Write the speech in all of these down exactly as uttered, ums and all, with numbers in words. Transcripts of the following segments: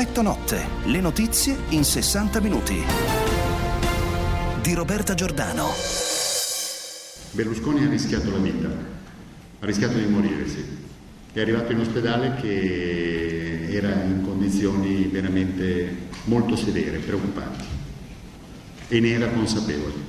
Effetto notte, le notizie in sessanta minuti. Di Roberta Giordano. Berlusconi ha rischiato la vita, ha rischiato di morire, sì. È arrivato in ospedale che era in condizioni veramente molto severe, preoccupanti, e ne era consapevole.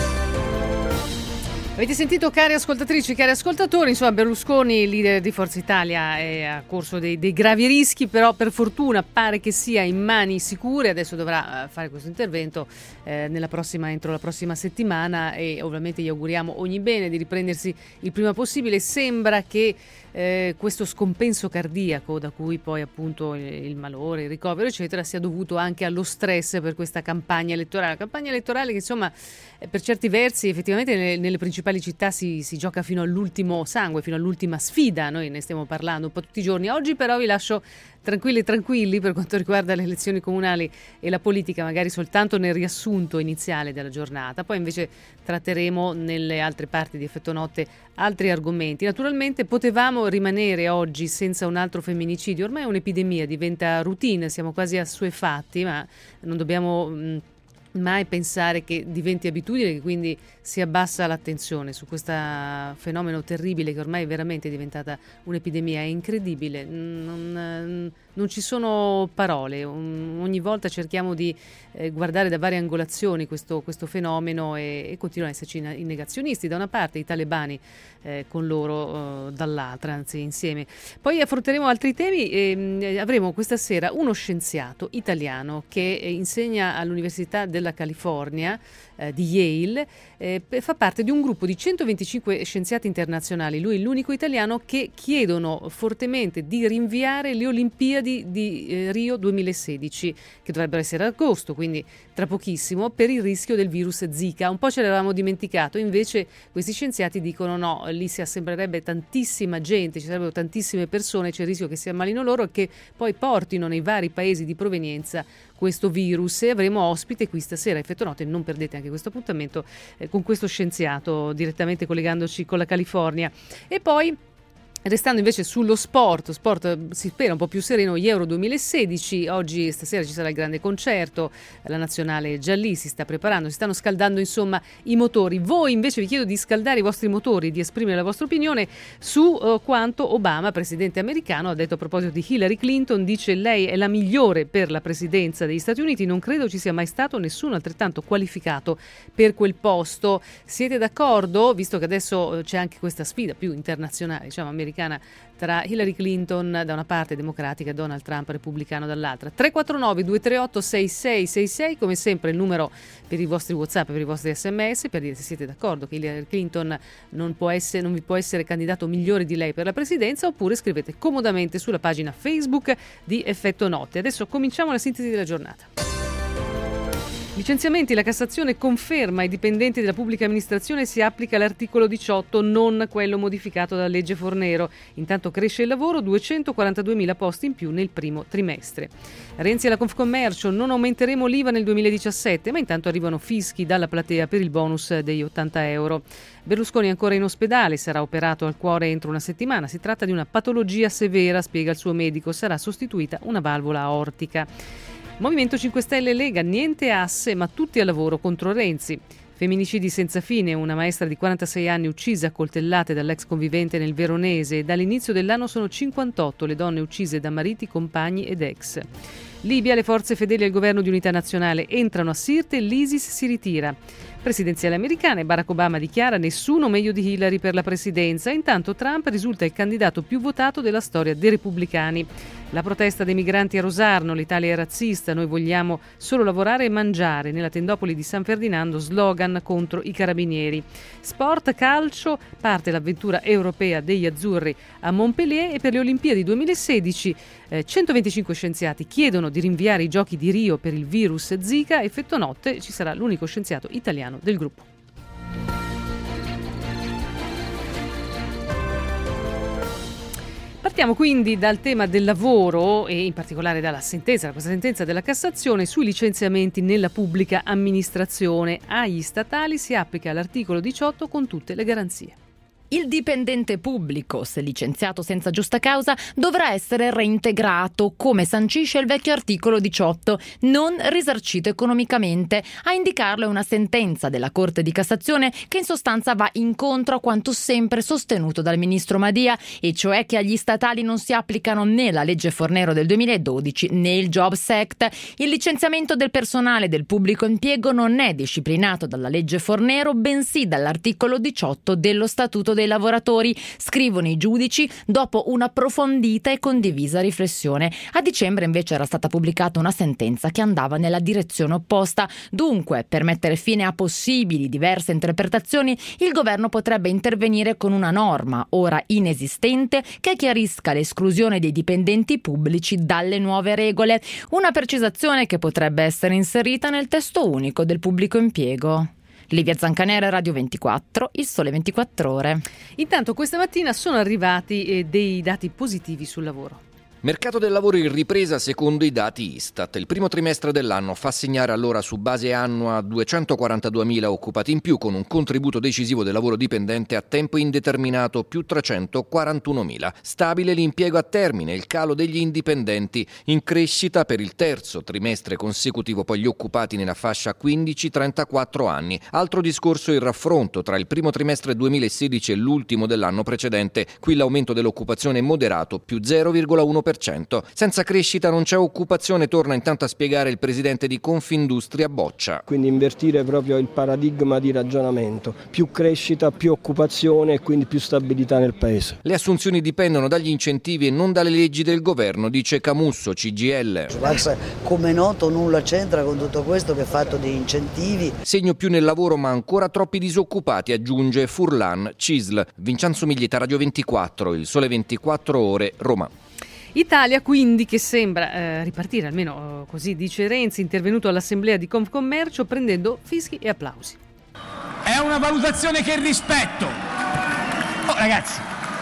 Avete sentito, cari ascoltatrici, cari ascoltatori, insomma Berlusconi, leader di Forza Italia, è a corso dei, dei gravi rischi, però per fortuna pare che sia in mani sicure. Adesso dovrà fare questo intervento eh, nella prossima, entro la prossima settimana, e ovviamente gli auguriamo ogni bene di riprendersi il prima possibile. Sembra che eh, questo scompenso cardiaco, da cui poi appunto il, il malore, il ricovero eccetera, sia dovuto anche allo stress per questa campagna elettorale. La campagna elettorale che insomma per certi versi effettivamente nelle, nelle principali città si, si gioca fino all'ultimo sangue, fino all'ultima sfida. Noi ne stiamo parlando un po' tutti i giorni. Oggi però vi lascio tranquilli tranquilli per quanto riguarda le elezioni comunali e la politica, magari soltanto nel riassunto iniziale della giornata. Poi invece tratteremo nelle altre parti di Effetto Notte altri argomenti. Naturalmente potevamo rimanere oggi senza un altro femminicidio. Ormai è un'epidemia, diventa routine, siamo quasi assuefatti, ma non dobbiamo mh, mai pensare che diventi abitudine, che quindi si abbassa l'attenzione su questo fenomeno terribile che ormai è veramente diventata un'epidemia. È incredibile, non, non ci sono parole. Ogni volta cerchiamo di eh, guardare da varie angolazioni questo, questo fenomeno e, e continuano ad esserci i negazionisti da una parte, i talebani eh, con loro eh, dall'altra, anzi insieme. Poi affronteremo altri temi e avremo questa sera uno scienziato italiano che insegna all'Università della California eh, di Yale, eh, fa parte di un gruppo di centoventicinque scienziati internazionali. Lui è l'unico italiano che chiedono fortemente di rinviare le Olimpiadi di eh, Rio duemilasedici, che dovrebbero essere ad agosto, quindi tra pochissimo, per il rischio del virus Zika. Un po' ce l'avevamo dimenticato, invece questi scienziati dicono no, lì si assemblerebbe tantissima gente, ci sarebbero tantissime persone, c'è il rischio che si ammalino loro e che poi portino nei vari paesi di provenienza questo virus. E avremo ospite qui stasera Effetto Notte, non perdete anche questo appuntamento eh, con questo scienziato, direttamente collegandoci con la California. E poi, restando invece sullo sport, sport si spera un po' più sereno, gli Euro duemilasedici, oggi stasera ci sarà il grande concerto, la nazionale già lì si sta preparando, si stanno scaldando insomma i motori. Voi invece vi chiedo di scaldare i vostri motori, di esprimere la vostra opinione su uh, quanto Obama, presidente americano, ha detto a proposito di Hillary Clinton. Dice: lei è la migliore per la presidenza degli Stati Uniti, non credo ci sia mai stato nessuno altrettanto qualificato per quel posto. Siete d'accordo? Visto che adesso c'è anche questa sfida più internazionale, diciamo americana, tra Hillary Clinton da una parte democratica e Donald Trump repubblicano dall'altra. tre quattro nove due tre otto sei sei sei sei, come sempre il numero per i vostri WhatsApp, per i vostri sms, per dire se siete d'accordo che Hillary Clinton non può essere, non vi può essere candidato migliore di lei per la presidenza, oppure scrivete comodamente sulla pagina Facebook di Effetto Notte. Adesso cominciamo la sintesi della giornata. Licenziamenti, la Cassazione conferma ai dipendenti della pubblica amministrazione si applica l'articolo diciotto, non quello modificato dalla legge Fornero. Intanto cresce il lavoro, duecentoquarantaduemila posti in più nel primo trimestre. Renzi alla Confcommercio: non aumenteremo l'I V A nel duemiladiciassette, ma intanto arrivano fischi dalla platea per il bonus degli ottanta euro. Berlusconi ancora in ospedale, sarà operato al cuore entro una settimana. Si tratta di una patologia severa, spiega il suo medico, sarà sostituita una valvola aortica. Movimento cinque Stelle e Lega: niente asse ma tutti al lavoro contro Renzi. Femminicidi senza fine, una maestra di quarantasei anni uccisa a coltellate dall'ex convivente nel Veronese. Dall'inizio dell'anno sono cinquantotto le donne uccise da mariti, compagni ed ex. Libia, le forze fedeli al governo di unità nazionale entrano a Sirte, l'ISIS si ritira. Presidenziale americane, Barack Obama dichiara: nessuno meglio di Hillary per la presidenza. Intanto Trump risulta il candidato più votato della storia dei repubblicani. La protesta dei migranti a Rosarno: l'Italia è razzista, noi vogliamo solo lavorare e mangiare. Nella tendopoli di San Ferdinando, slogan contro i carabinieri. Sport, calcio, parte l'avventura europea degli azzurri a Montpellier. E per le Olimpiadi duemilasedici eh, centoventicinque scienziati chiedono di rinviare i giochi di Rio per il virus Zika. Effetto Notte, ci sarà l'unico scienziato italiano del gruppo. Partiamo quindi dal tema del lavoro e in particolare dalla sentenza, da questa sentenza della Cassazione sui licenziamenti nella pubblica amministrazione. Agli statali si applica l'articolo diciotto con tutte le garanzie. Il dipendente pubblico, se licenziato senza giusta causa, dovrà essere reintegrato, come sancisce il vecchio articolo diciotto, non risarcito economicamente. A indicarlo è una sentenza della Corte di Cassazione che in sostanza va incontro a quanto sempre sostenuto dal ministro Madia, e cioè che agli statali non si applicano né la legge Fornero del duemiladodici né il Jobs Act. Il licenziamento del personale del pubblico impiego non è disciplinato dalla legge Fornero, bensì dall'articolo diciotto dello Statuto dei lavoratori, scrivono i giudici dopo un'approfondita e condivisa riflessione. A dicembre invece era stata pubblicata una sentenza che andava nella direzione opposta. Dunque, per mettere fine a possibili diverse interpretazioni, il governo potrebbe intervenire con una norma, ora inesistente, che chiarisca l'esclusione dei dipendenti pubblici dalle nuove regole. Una precisazione che potrebbe essere inserita nel testo unico del pubblico impiego. Livia Zancanera, Radio ventiquattro, Il Sole ventiquattro Ore. Intanto questa mattina sono arrivati eh, dei dati positivi sul lavoro. Mercato del lavoro in ripresa secondo i dati Istat. Il primo trimestre dell'anno fa segnare allora su base annua duecentoquarantaduemila occupati in più, con un contributo decisivo del lavoro dipendente a tempo indeterminato più trecentoquarantunomila. Stabile l'impiego a termine, il calo degli indipendenti in crescita per il terzo trimestre consecutivo, poi gli occupati nella fascia quindici trentaquattro anni. Altro discorso il raffronto tra il primo trimestre duemilasedici e l'ultimo dell'anno precedente. Qui l'aumento dell'occupazione è moderato, più zero virgola uno per cento. Senza crescita non c'è occupazione, torna intanto a spiegare il presidente di Confindustria Boccia. Quindi invertire proprio il paradigma di ragionamento, più crescita, più occupazione e quindi più stabilità nel paese. Le assunzioni dipendono dagli incentivi e non dalle leggi del governo, dice Camusso, C G I L. Come noto nulla c'entra con tutto questo che è fatto di incentivi. Segno più nel lavoro ma ancora troppi disoccupati, aggiunge Furlan, C I S L. Vincenzo Miglietta, Radio ventiquattro, Il Sole ventiquattro Ore, Roma. Italia quindi che sembra eh, ripartire, almeno eh, così dice Renzi, intervenuto all'assemblea di Confcommercio prendendo fischi e applausi. È una valutazione che rispetto. Oh ragazzi.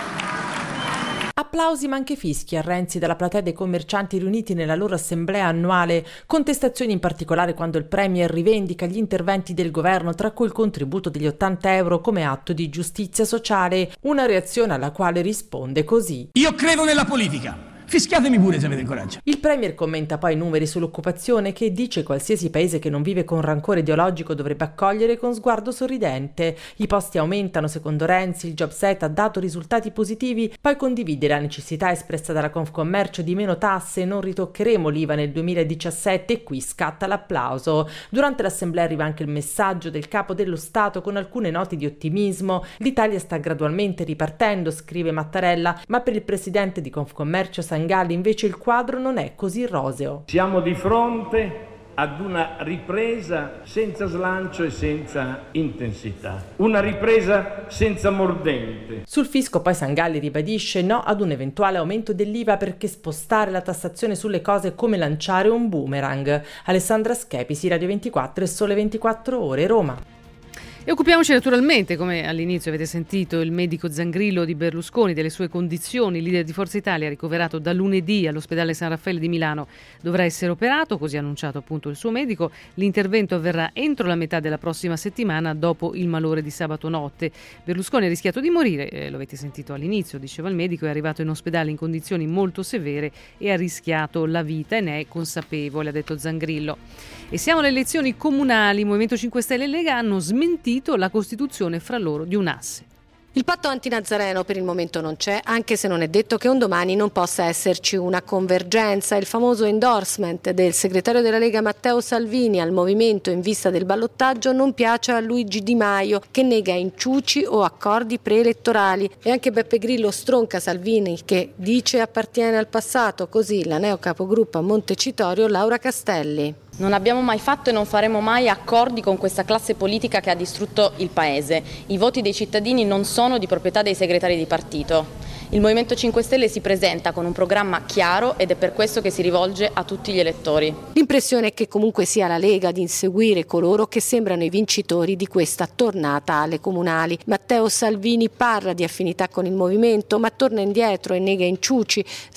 Applausi ma anche fischi a Renzi dalla platea dei commercianti riuniti nella loro assemblea annuale, contestazioni in particolare quando il Premier rivendica gli interventi del governo, tra cui il contributo degli ottanta euro come atto di giustizia sociale, una reazione alla quale risponde così: io credo nella politica. Fischiatemi pure se avete il coraggio. Il Premier commenta poi i numeri sull'occupazione che dice qualsiasi paese che non vive con rancore ideologico dovrebbe accogliere con sguardo sorridente. I posti aumentano secondo Renzi, il Jobs Act ha dato risultati positivi, poi condivide la necessità espressa dalla Confcommercio di meno tasse, non ritoccheremo l'I V A nel duemiladiciassette e qui scatta l'applauso. Durante l'assemblea arriva anche il messaggio del capo dello Stato con alcune note di ottimismo. L'Italia sta gradualmente ripartendo, scrive Mattarella, ma per il presidente di Confcommercio Sangalli invece il quadro non è così roseo. Siamo di fronte ad una ripresa senza slancio e senza intensità, una ripresa senza mordente. Sul fisco poi Sangalli ribadisce no ad un eventuale aumento dell'I V A perché spostare la tassazione sulle cose è come lanciare un boomerang. Alessandra Schepisi, Radio ventiquattro e Sole ventiquattro Ore, Roma. E occupiamoci naturalmente, come all'inizio avete sentito, il medico Zangrillo di Berlusconi, delle sue condizioni. Il leader di Forza Italia, ricoverato da lunedì all'ospedale San Raffaele di Milano, dovrà essere operato, così ha annunciato appunto il suo medico. L'intervento avverrà entro la metà della prossima settimana, dopo il malore di sabato notte. Berlusconi ha rischiato di morire, eh, lo avete sentito all'inizio, diceva il medico, è arrivato in ospedale in condizioni molto severe e ha rischiato la vita e ne è consapevole, ha detto Zangrillo. E siamo alle elezioni comunali. Movimento cinque Stelle e Lega hanno smentito la costituzione fra loro di un asse. Il patto antinazareno per il momento non c'è, anche se non è detto che un domani non possa esserci una convergenza. Il famoso endorsement del segretario della Lega Matteo Salvini al movimento in vista del ballottaggio non piace a Luigi Di Maio, che nega inciuci o accordi preelettorali. E anche Beppe Grillo stronca Salvini, che dice appartiene al passato, così la neo capogruppo a Montecitorio Laura Castelli. Non abbiamo mai fatto e non faremo mai accordi con questa classe politica che ha distrutto il Paese. I voti dei cittadini non sono di proprietà dei segretari di partito. Il Movimento cinque Stelle si presenta con un programma chiaro ed è per questo che si rivolge a tutti gli elettori. L'impressione è che comunque sia la Lega ad inseguire coloro che sembrano i vincitori di questa tornata alle comunali. Matteo Salvini parla di affinità con il movimento, ma torna indietro e nega inciuci. Sarà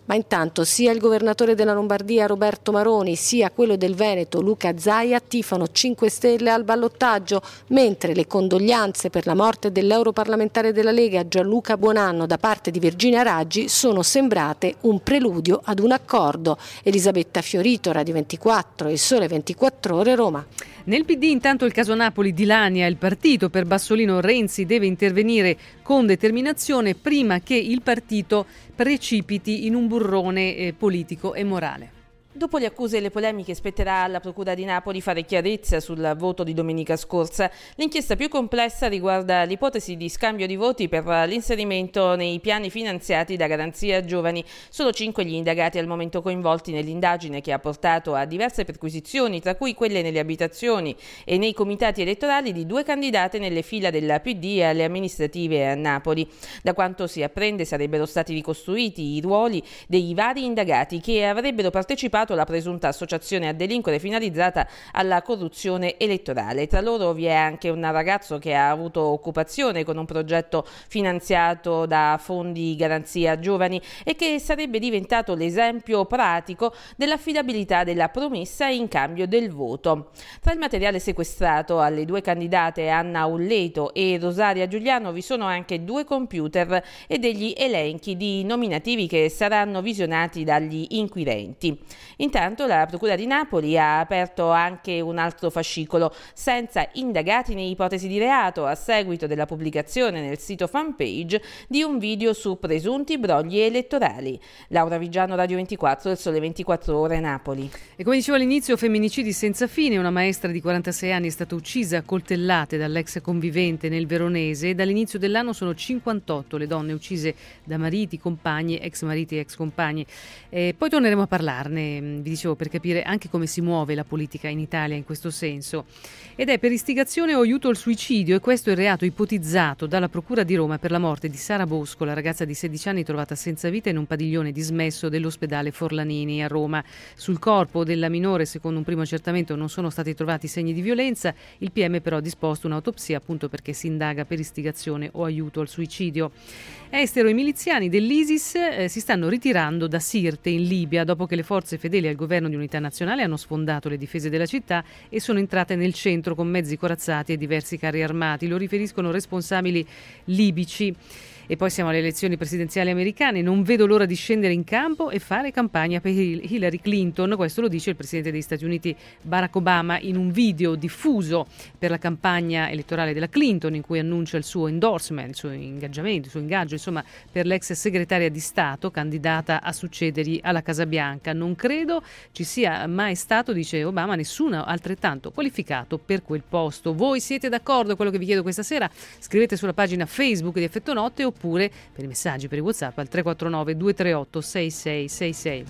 Ma intanto sia il governatore della Lombardia Roberto Maroni sia quello del Veneto Luca Zaia tifano cinque Stelle al ballottaggio, mentre le condoglianze per la morte dell'europarlamentare della Lega Gianluca Buonanno da parte di Virginia Raggi sono sembrate un preludio ad un accordo. Elisabetta Fiorito, Radio ventiquattro, Il Sole ventiquattro Ore, Roma. Nel P D intanto il caso Napoli dilania il partito. Per Bassolino Renzi deve intervenire con determinazione prima che il partito precipiti in un burrone eh, politico e morale. Dopo le accuse e le polemiche spetterà alla Procura di Napoli fare chiarezza sul voto di domenica scorsa. L'inchiesta più complessa riguarda l'ipotesi di scambio di voti per l'inserimento nei piani finanziati da Garanzia Giovani. Solo cinque gli indagati al momento coinvolti nell'indagine che ha portato a diverse perquisizioni, tra cui quelle nelle abitazioni e nei comitati elettorali di due candidate nelle fila della P D e alle amministrative a Napoli. Da quanto si apprende sarebbero stati ricostruiti i ruoli dei vari indagati che avrebbero partecipato la presunta associazione a delinquere finalizzata alla corruzione elettorale. Tra loro vi è anche un ragazzo che ha avuto occupazione con un progetto finanziato da fondi Garanzia Giovani e che sarebbe diventato l'esempio pratico dell'affidabilità della promessa in cambio del voto. Tra il materiale sequestrato alle due candidate Anna Ulleto e Rosaria Giuliano vi sono anche due computer e degli elenchi di nominativi che saranno visionati dagli inquirenti. Intanto la Procura di Napoli ha aperto anche un altro fascicolo senza indagati né ipotesi di reato a seguito della pubblicazione nel sito fanpage di un video su presunti brogli elettorali. Laura Vigiano, Radio ventiquattro, Il Sole ventiquattro Ore, Napoli. E come dicevo all'inizio, femminicidi senza fine. Una maestra di quarantasei anni è stata uccisa a coltellate dall'ex convivente nel Veronese e dall'inizio dell'anno sono cinquantotto le donne uccise da mariti, compagni, ex mariti e ex compagni. E poi torneremo a parlarne, vi dicevo, per capire anche come si muove la politica in Italia in questo senso. Ed è per istigazione o aiuto al suicidio, e questo è il reato ipotizzato dalla Procura di Roma per la morte di Sara Bosco, la ragazza di sedici anni trovata senza vita in un padiglione dismesso dell'ospedale Forlanini a Roma. Sul corpo della minore, secondo un primo accertamento, non sono stati trovati segni di violenza. Il P M però ha disposto un'autopsia appunto perché si indaga per istigazione o aiuto al suicidio. Estero e miliziani dell'ISIS eh, si stanno ritirando da Sirte in Libia dopo che le forze fedeli al governo di unità nazionale hanno sfondato le difese della città e sono entrate nel centro con mezzi corazzati e diversi carri armati. Lo riferiscono responsabili libici. E poi siamo alle elezioni presidenziali americane. Non vedo l'ora di scendere in campo e fare campagna per Hillary Clinton. Questo lo dice il presidente degli Stati Uniti Barack Obama in un video diffuso per la campagna elettorale della Clinton, in cui annuncia il suo endorsement, il suo ingaggiamento, il suo ingaggio, insomma, per l'ex segretaria di Stato candidata a succedergli alla Casa Bianca. Non credo ci sia mai stato, dice Obama, nessuno altrettanto qualificato per quel posto. Voi siete d'accordo con quello che vi chiedo questa sera? Scrivete sulla pagina Facebook di Effetto Notte oppure per i messaggi, per i WhatsApp al tre quattro nove due tre otto sei sei sei sei.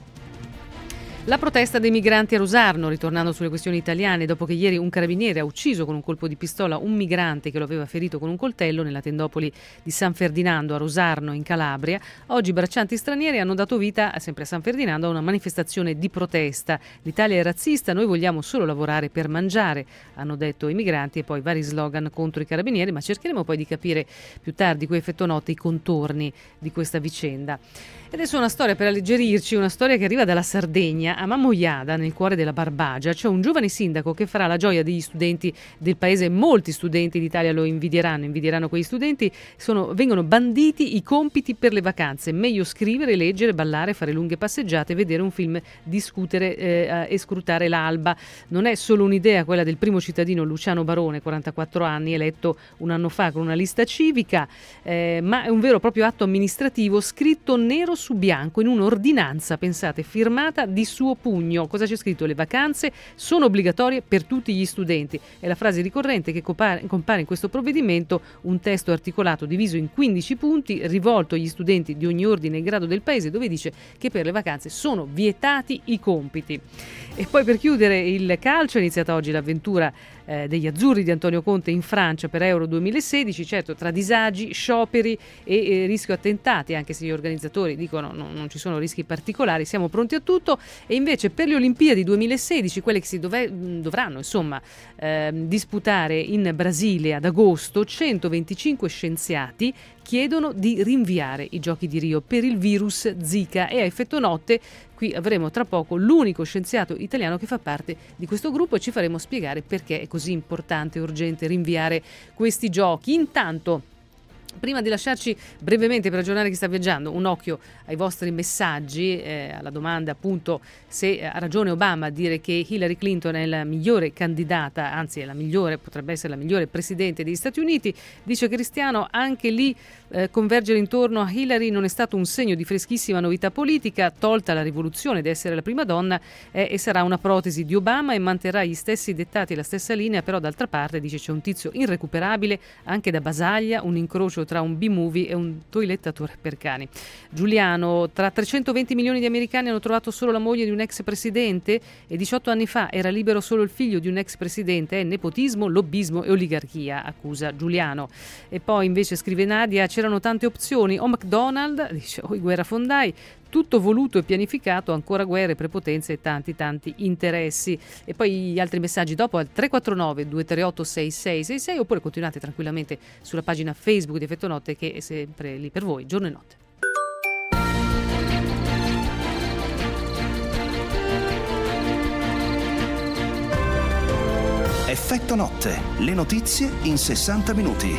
La protesta dei migranti a Rosarno, ritornando sulle questioni italiane, dopo che ieri un carabiniere ha ucciso con un colpo di pistola un migrante che lo aveva ferito con un coltello nella tendopoli di San Ferdinando a Rosarno in Calabria, oggi braccianti stranieri hanno dato vita, sempre a San Ferdinando, a una manifestazione di protesta. L'Italia è razzista, noi vogliamo solo lavorare per mangiare, hanno detto i migranti, e poi vari slogan contro i carabinieri, ma cercheremo poi di capire più tardi, qui Effetto Notte, i contorni di questa vicenda. Ed adesso una storia per alleggerirci, una storia che arriva dalla Sardegna. A Mamoiada, nel cuore della Barbagia, c'è un giovane sindaco che farà la gioia degli studenti del paese. Molti studenti d'Italia lo invidieranno, invidieranno quegli studenti. Sono, vengono banditi i compiti per le vacanze. Meglio scrivere, leggere, ballare, fare lunghe passeggiate, vedere un film, discutere eh, e scrutare l'alba. Non è solo un'idea quella del primo cittadino Luciano Barone, quarantaquattro anni, eletto un anno fa con una lista civica, eh, ma è un vero e proprio atto amministrativo scritto nero su bianco in un'ordinanza, pensate, firmata di suo pugno. Cosa c'è scritto? Le vacanze sono obbligatorie per tutti gli studenti. È la frase ricorrente che compare, compare in questo provvedimento, un testo articolato diviso in quindici punti rivolto agli studenti di ogni ordine e grado del paese, dove dice che per le vacanze sono vietati i compiti. E poi per chiudere il calcio è iniziata oggi l'avventura eh, degli azzurri di Antonio Conte in Francia per Euro duemilasedici, certo tra disagi, scioperi e, e rischio attentati, anche se gli organizzatori dicono no, non ci sono rischi particolari, siamo pronti a tutto. E invece per le Olimpiadi duemilasedici, quelle che si dove, dovranno insomma eh, disputare in Brasile ad agosto, centoventicinque scienziati chiedono di rinviare i Giochi di Rio per il virus Zika, e a effetto notte qui avremo tra poco l'unico scienziato italiano che fa parte di questo gruppo e ci faremo spiegare perché è così importante e urgente rinviare questi giochi. Intanto, prima di lasciarci brevemente per ragionare chi sta viaggiando, un occhio ai vostri messaggi, eh, alla domanda appunto se ha ragione Obama a dire che Hillary Clinton è la migliore candidata, anzi è la migliore, potrebbe essere la migliore presidente degli Stati Uniti. Dice Cristiano, anche lì eh, convergere intorno a Hillary non è stato un segno di freschissima novità politica, tolta la rivoluzione di essere la prima donna, eh, e sarà una protesi di Obama e manterrà gli stessi dettati e la stessa linea, però d'altra parte dice c'è un tizio irrecuperabile anche da Basaglia, un incrocio tra un B-movie e un toilettatore per cani. Giuliano, tra trecentoventi milioni di americani hanno trovato solo la moglie di un ex presidente e diciotto anni fa era libero solo il figlio di un ex presidente, è nepotismo, lobbismo e oligarchia, accusa Giuliano. E poi invece scrive Nadia, c'erano tante opzioni, o McDonald's, dice, o i guerrafondai, tutto voluto e pianificato, ancora guerre, prepotenze e tanti tanti interessi. E poi gli altri messaggi dopo al tre quattro nove due tre otto sei sei sei sei, oppure continuate tranquillamente sulla pagina Facebook di Effetto Notte che è sempre lì per voi, giorno e notte. Effetto Notte, le notizie in sessanta minuti.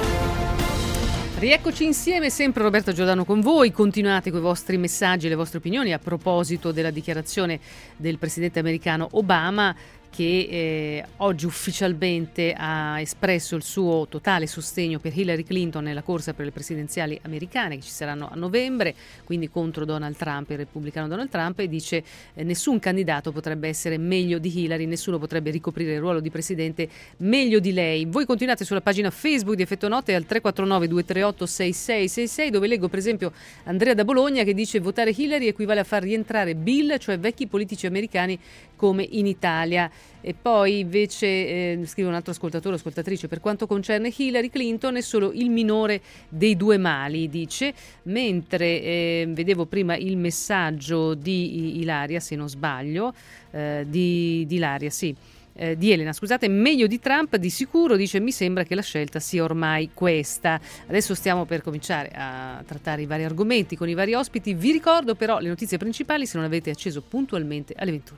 Rieccoci insieme, sempre Roberto Giordano con voi, continuate con i vostri messaggi e le vostre opinioni a proposito della dichiarazione del presidente americano Obama, che eh, oggi ufficialmente ha espresso il suo totale sostegno per Hillary Clinton nella corsa per le presidenziali americane che ci saranno a novembre, quindi contro Donald Trump, il repubblicano Donald Trump, e dice eh, nessun candidato potrebbe essere meglio di Hillary, nessuno potrebbe ricoprire il ruolo di presidente meglio di lei. Voi continuate sulla pagina Facebook di Effetto Notte al tre quattro nove due tre otto sei sei sei sei, dove leggo per esempio Andrea da Bologna che dice votare Hillary equivale a far rientrare Bill, cioè vecchi politici americani come in Italia. E poi invece eh, scrive un altro ascoltatore o ascoltatrice, per quanto concerne Hillary Clinton è solo il minore dei due mali, dice, mentre eh, vedevo prima il messaggio di Ilaria, se non sbaglio, eh, di, di Ilaria, sì. Eh, di Elena, scusate, meglio di Trump di sicuro, dice, mi sembra che la scelta sia ormai questa. Adesso stiamo per cominciare a trattare i vari argomenti con i vari ospiti, vi ricordo però le notizie principali se non avete acceso puntualmente alle ventuno.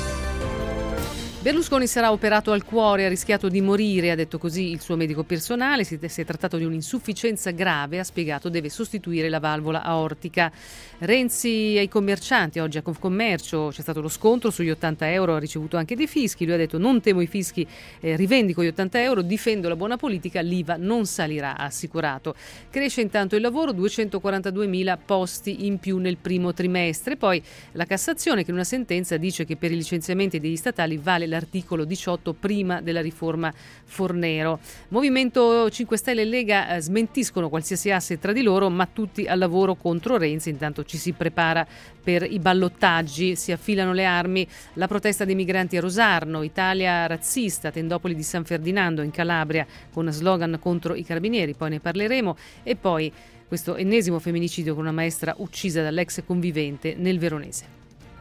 Berlusconi sarà operato al cuore, ha rischiato di morire, ha detto così il suo medico personale, si è trattato di un'insufficienza grave, ha spiegato, deve sostituire la valvola aortica. Renzi ai commercianti, oggi a Confcommercio c'è stato lo scontro sugli ottanta euro, ha ricevuto anche dei fischi, lui ha detto non temo i fischi, eh, rivendico gli ottanta euro, difendo la buona politica, l'I V A non salirà, ha assicurato. Cresce intanto il lavoro, duecentoquarantadue mila posti in più nel primo trimestre, poi la Cassazione che in una sentenza dice che per i licenziamenti degli statali vale l'articolo diciotto prima della riforma Fornero. Movimento cinque Stelle e Lega eh, smentiscono qualsiasi asse tra di loro, ma tutti al lavoro contro Renzi. Intanto ci si prepara per i ballottaggi, si affilano le armi, la protesta dei migranti a Rosarno, Italia razzista, Tendopoli di San Ferdinando in Calabria con slogan contro i carabinieri, poi ne parleremo, e poi questo ennesimo femminicidio con una maestra uccisa dall'ex convivente nel Veronese.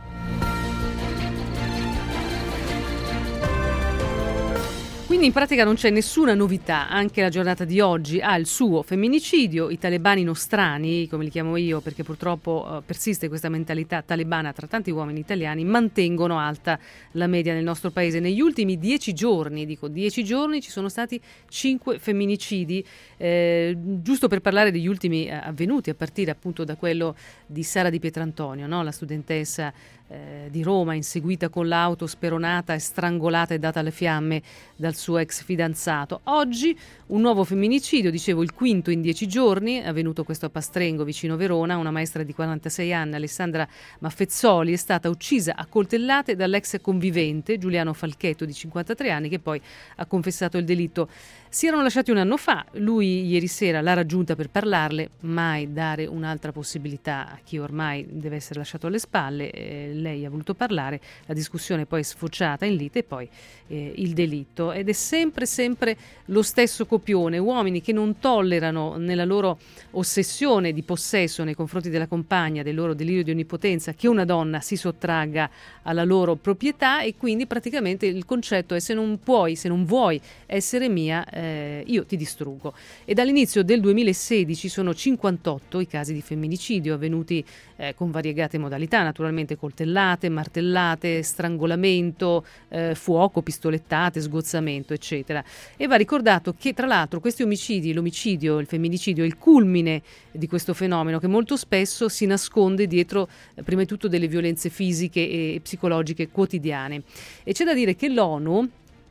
Quindi in pratica non c'è nessuna novità, anche la giornata di oggi ha il suo femminicidio, i talebani nostrani, come li chiamo io perché purtroppo uh, persiste questa mentalità talebana tra tanti uomini italiani, mantengono alta la media nel nostro paese. Negli ultimi dieci giorni, dico dieci giorni, ci sono stati cinque femminicidi, eh, giusto per parlare degli ultimi eh, avvenuti, a partire appunto da quello di Sara Di Pietrantonio, no? La studentessa eh, di Roma inseguita con l'auto, speronata e strangolata e data alle fiamme dal suo ex fidanzato. Oggi un nuovo femminicidio, dicevo il quinto in dieci giorni, è avvenuto questo a Pastrengo vicino Verona, una maestra di quarantasei anni, Alessandra Maffezzoli, è stata uccisa a coltellate dall'ex convivente Giuliano Falchetto di cinquantatré anni, che poi ha confessato il delitto. Si erano lasciati un anno fa, lui ieri sera l'ha raggiunta per parlarle, mai dare un'altra possibilità a chi ormai deve essere lasciato alle spalle. Eh, lei ha voluto parlare, la discussione poi è sfociata in lite e poi eh, il delitto. Ed è sempre, sempre lo stesso copione, uomini che non tollerano nella loro ossessione di possesso nei confronti della compagna, del loro delirio di onnipotenza, che una donna si sottragga alla loro proprietà, e quindi praticamente il concetto è: se non puoi, se non vuoi essere mia, eh, io ti distruggo. E dall'inizio del duemilasedici sono cinquantotto i casi di femminicidio avvenuti eh, con variegate modalità, naturalmente coltellate, martellate, strangolamento, eh, fuoco, pistolettate, sgozzamento, eccetera. E va ricordato che tra l'altro questi omicidi, l'omicidio, il femminicidio, è il culmine di questo fenomeno che molto spesso si nasconde dietro eh, prima di tutto delle violenze fisiche e psicologiche quotidiane. E c'è da dire che l'ONU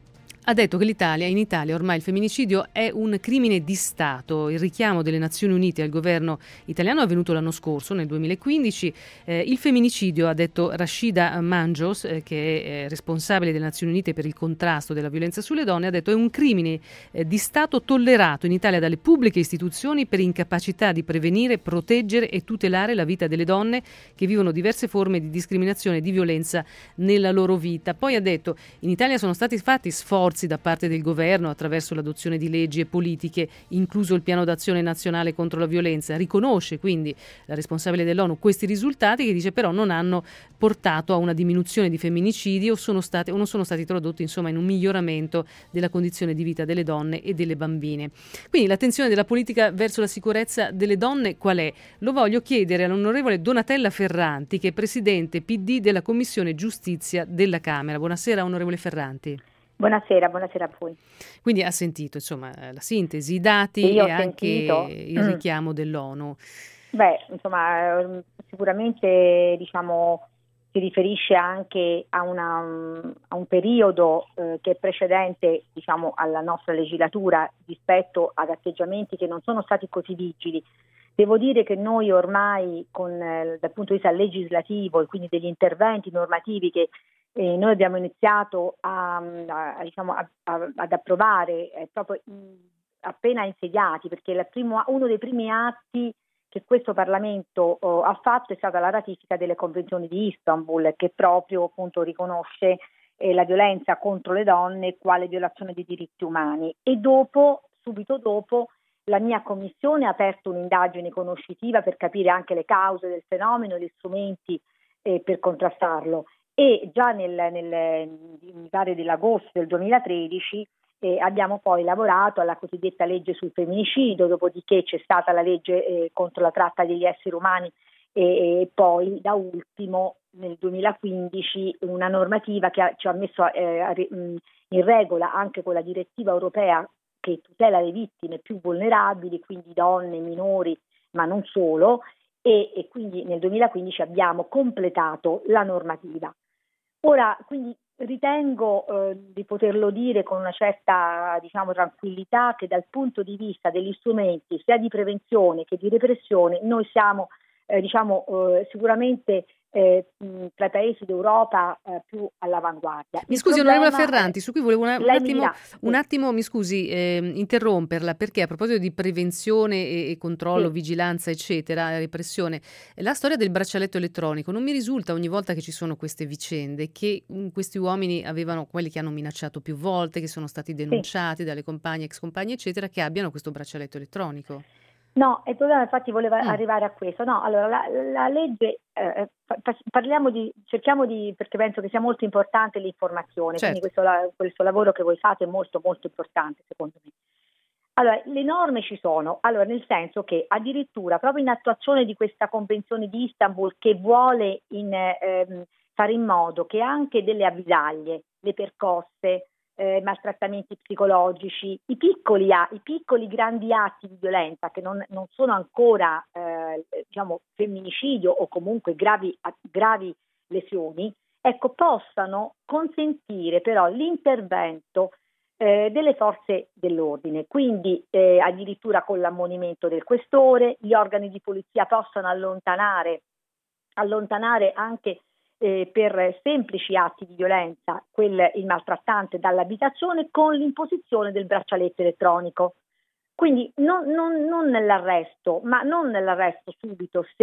ha detto che l'Italia, in Italia ormai il femminicidio è un crimine di Stato. Il richiamo delle Nazioni Unite al governo italiano è avvenuto l'anno scorso, nel duemilaquindici. Eh, il femminicidio, ha detto Rashida Manjos, eh, che è responsabile delle Nazioni Unite per il contrasto della violenza sulle donne, ha detto è un crimine eh, di Stato tollerato in Italia dalle pubbliche istituzioni per incapacità di prevenire, proteggere e tutelare la vita delle donne che vivono diverse forme di discriminazione e di violenza nella loro vita. Poi ha detto in Italia sono stati fatti sforzi da parte del governo attraverso l'adozione di leggi e politiche, incluso il piano d'azione nazionale contro la violenza. Riconosce quindi la responsabile dell'ONU questi risultati, che dice però non hanno portato a una diminuzione di femminicidi o, sono stati, o non sono stati tradotti insomma in un miglioramento della condizione di vita delle donne e delle bambine. Quindi l'attenzione della politica verso la sicurezza delle donne qual è? Lo voglio chiedere all'onorevole Donatella Ferranti, che è presidente P D della Commissione Giustizia della Camera. Buonasera onorevole Ferranti. Buonasera, buonasera a voi. Quindi ha sentito insomma la sintesi, i dati Io e anche il mm. richiamo dell'ONU. Beh, insomma, sicuramente diciamo si riferisce anche a, una, a un periodo eh, che è precedente diciamo alla nostra legislatura rispetto ad atteggiamenti che non sono stati così vigili. Devo dire che noi ormai con, eh, dal punto di vista legislativo e quindi degli interventi normativi che eh, noi abbiamo iniziato a, a, diciamo, a, a, ad approvare eh, proprio in, appena insediati, perché il primo, uno dei primi atti che questo Parlamento oh, ha fatto è stata la ratifica delle convenzioni di Istanbul, che proprio appunto riconosce eh, la violenza contro le donne quale violazione dei diritti umani. E dopo, subito dopo, la mia commissione ha aperto un'indagine conoscitiva per capire anche le cause del fenomeno e gli strumenti eh, per contrastarlo. E già nel, nel mi pare dell'agosto del duemilatredici eh, abbiamo poi lavorato alla cosiddetta legge sul femminicidio, dopodiché c'è stata la legge eh, contro la tratta degli esseri umani e, e poi da ultimo nel duemilaquindici una normativa che ha, ci ha messo eh, in regola anche con la direttiva europea che tutela le vittime più vulnerabili, quindi donne, minori, ma non solo, e, e quindi nel duemilaquindici abbiamo completato la normativa. Ora, quindi ritengo eh, di poterlo dire con una certa diciamo, tranquillità che dal punto di vista degli strumenti sia di prevenzione che di repressione noi siamo eh, diciamo, eh, sicuramente Eh, tra i paesi d'Europa eh, più all'avanguardia. Mi scusi onorevole Ferranti, su cui volevo una, un, attimo, dirà, un attimo mi scusi eh, interromperla, perché a proposito di prevenzione e, e controllo, sì. vigilanza eccetera, repressione, la storia del braccialetto elettronico non mi risulta ogni volta che ci sono queste vicende che mh, questi uomini avevano, quelli che hanno minacciato più volte, che sono stati denunciati sì. dalle compagne, ex compagne eccetera, che abbiano questo braccialetto elettronico. No, il problema infatti voleva mm. arrivare a questo. No, allora la, la legge, eh, parliamo di, cerchiamo di, perché penso che sia molto importante l'informazione, certo. quindi questo, questo lavoro che voi fate è molto molto importante secondo me. Allora, le norme ci sono, allora nel senso che addirittura proprio in attuazione di questa convenzione di Istanbul che vuole in, ehm, fare in modo che anche delle avvisaglie, le percosse, Eh, maltrattamenti psicologici, i piccoli, i piccoli grandi atti di violenza che non, non sono ancora eh, diciamo femminicidio o comunque gravi, gravi lesioni, ecco, possano consentire però l'intervento eh, delle forze dell'ordine, quindi eh, addirittura con l'ammonimento del questore, gli organi di polizia possono allontanare, allontanare anche Eh, per semplici atti di violenza quel, il maltrattante dall'abitazione con l'imposizione del braccialetto elettronico. Quindi non, non, non nell'arresto, ma non nell'arresto subito se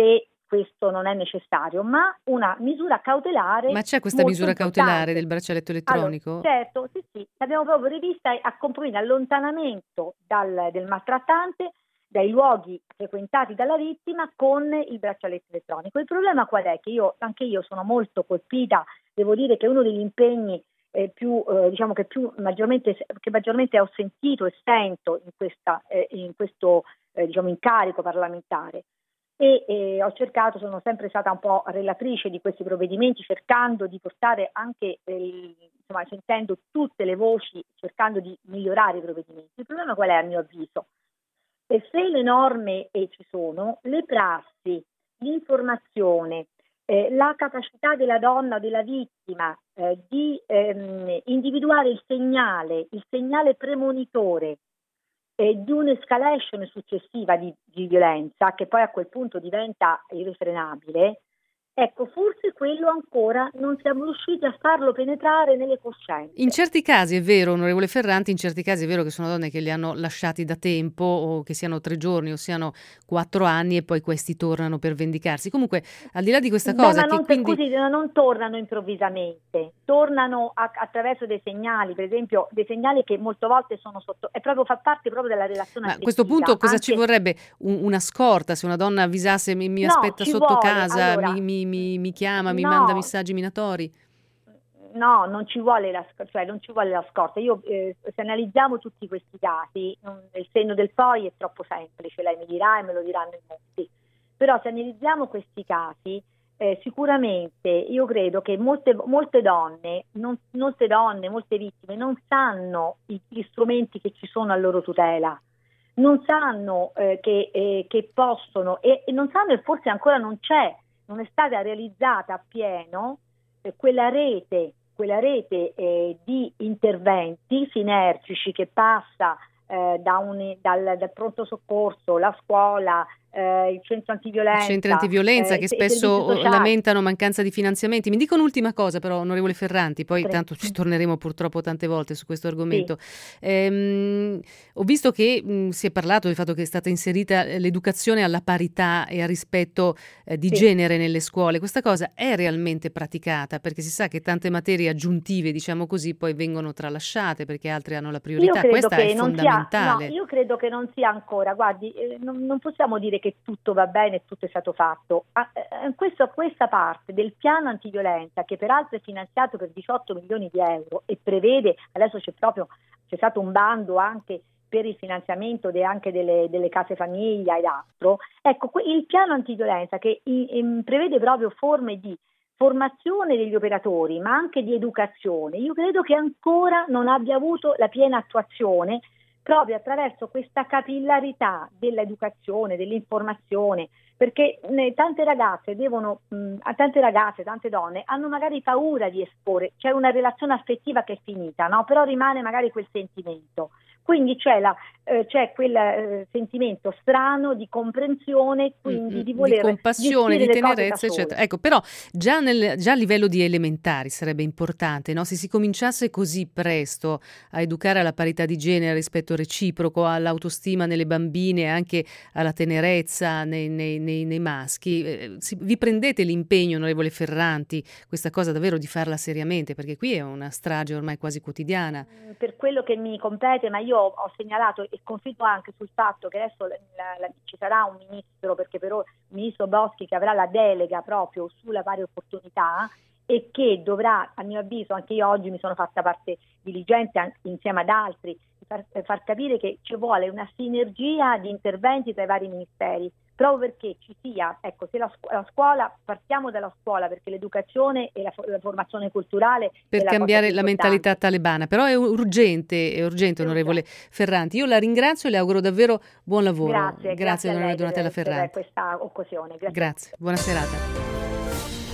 questo non è necessario, ma una misura cautelare. Ma c'è questa misura importante. Cautelare del braccialetto elettronico? Allora, certo, sì, sì, l'abbiamo proprio rivista a compromesso allontanamento dal, del maltrattante dai luoghi frequentati dalla vittima con il braccialetto elettronico. Il problema qual è? Che io, anche io sono molto colpita, devo dire che uno degli impegni eh, più, eh, diciamo che più maggiormente, che maggiormente ho sentito e sento in, questa, eh, in questo eh, diciamo incarico parlamentare. E eh, ho cercato, sono sempre stata un po' relatrice di questi provvedimenti, cercando di portare anche, eh, insomma, sentendo tutte le voci, cercando di migliorare i provvedimenti. Il problema qual è a mio avviso? E se le norme eh, ci sono, le prassi, l'informazione, eh, la capacità della donna o della vittima eh, di ehm, individuare il segnale, il segnale premonitore eh, di un'escalation successiva di, di violenza, che poi a quel punto diventa irrefrenabile, ecco, forse quello ancora non siamo riusciti a farlo penetrare nelle coscienze. In certi casi è vero, onorevole Ferranti, in certi casi è vero che sono donne che li hanno lasciati da tempo, o che siano tre giorni o siano quattro anni e poi questi tornano per vendicarsi. Comunque, al di là di questa cosa... Beh, ma non, che quindi... scusi, non tornano improvvisamente, tornano a, attraverso dei segnali, per esempio dei segnali che molte volte sono sotto... è proprio fa parte proprio della relazione Ma a affettiva. questo punto cosa Anche... ci vorrebbe? Un, una scorta, se una donna avvisasse mi, mi No, aspetta ci sotto vuole, casa, allora... mi, mi, mi, mi chiama, mi No. manda messaggi minatori? No, non ci vuole la, cioè non ci vuole la scorta. Io, eh, se analizziamo tutti questi dati, non, il senno del poi è troppo semplice, lei mi dirà e me lo diranno in molti. Però se analizziamo questi casi, eh, sicuramente io credo che molte, molte donne, non, molte donne, molte vittime non sanno i, gli strumenti che ci sono a loro tutela. Non sanno eh, che, eh, che possono, e, e non sanno, e forse ancora non c'è, non è stata realizzata appieno eh, quella rete, quella rete eh, di interventi sinergici che passa eh, da un, dal, dal pronto soccorso, la scuola, eh, il centro antiviolenza. I centri antiviolenza eh, che i spesso servizi lamentano mancanza di finanziamenti. Mi dica un'ultima cosa però, onorevole Ferranti, poi Prego. tanto ci torneremo purtroppo tante volte su questo argomento. Sì. Ehm, ho visto che mh, si è parlato del fatto che è stata inserita l'educazione alla parità e al rispetto eh, di sì. genere nelle scuole. Questa cosa è realmente praticata? Perché si sa che tante materie aggiuntive, diciamo così, poi vengono tralasciate perché altre hanno la priorità. Questa è fondamentale. Sia, no, io credo che non sia ancora, guardi, eh, non, non possiamo dire che tutto va bene e tutto è stato fatto. Ah, eh, questo, questa parte del piano antiviolenza, che peraltro è finanziato per diciotto milioni di euro e prevede, adesso c'è proprio c'è stato un bando anche per il finanziamento de, anche delle, delle case famiglia ed altro, ecco, il piano antiviolenza che in, in, prevede proprio forme di formazione degli operatori ma anche di educazione, io credo che ancora non abbia avuto la piena attuazione proprio attraverso questa capillarità dell'educazione, dell'informazione, perché eh, tante ragazze devono, mh, tante ragazze, tante donne hanno magari paura di esporre, c'è una relazione affettiva che è finita, no? Però rimane magari quel sentimento. Quindi c'è, la, eh, c'è quel eh, sentimento strano di comprensione, quindi mm-hmm. di voler di compassione, di tenerezza, eccetera. Ecco, però già, nel, già a livello di elementari sarebbe importante, no? Se si cominciasse così presto a educare alla parità di genere, rispetto reciproco, all'autostima nelle bambine, anche alla tenerezza nei, nei, nei, nei maschi, eh, si, vi prendete l'impegno, onorevole Ferranti, questa cosa davvero di farla seriamente, perché qui è una strage ormai quasi quotidiana. Per quello che mi compete, ma io ho segnalato e confido anche sul fatto che adesso la, la, ci sarà un ministro, perché però il ministro Boschi che avrà la delega proprio sulla pari opportunità e che dovrà, a mio avviso, anche io oggi mi sono fatta parte diligente anche insieme ad altri, far, far capire che ci vuole una sinergia di interventi tra i vari ministeri, proprio perché ci sia, ecco, se la, la scuola, partiamo dalla scuola, perché l'educazione e la, la formazione culturale per la cambiare la mentalità talebana, però è urgente, è urgente, onorevole Ferranti. Io la ringrazio e le auguro davvero buon lavoro. Grazie, grazie, grazie onorevole Donatella per, Ferranti. per questa occasione. Grazie. Grazie, buona serata.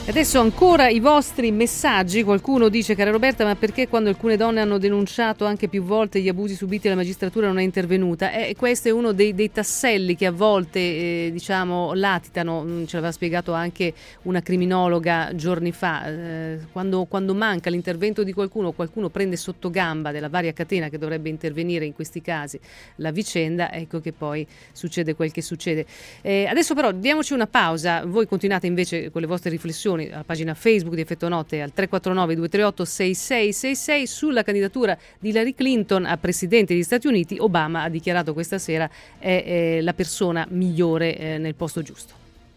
Adesso ancora i vostri messaggi. Qualcuno dice: cara Roberta, ma perché quando alcune donne hanno denunciato anche più volte gli abusi subiti la magistratura non è intervenuta? E eh, questo è uno dei, dei tasselli che a volte eh, diciamo latitano. Ce l'aveva spiegato anche una criminologa giorni fa. Eh, quando, quando manca l'intervento di qualcuno, qualcuno prende sotto gamba della varia catena che dovrebbe intervenire in questi casi la vicenda, ecco che poi succede quel che succede. Eh, adesso però diamoci una pausa. Voi continuate invece con le vostre riflessioni alla pagina Facebook di Effetto Notte al tre quattro nove due tre otto sei sei sei sei sulla candidatura di Hillary Clinton a presidente degli Stati Uniti. Obama ha dichiarato questa sera è, è la persona migliore eh, nel posto giusto.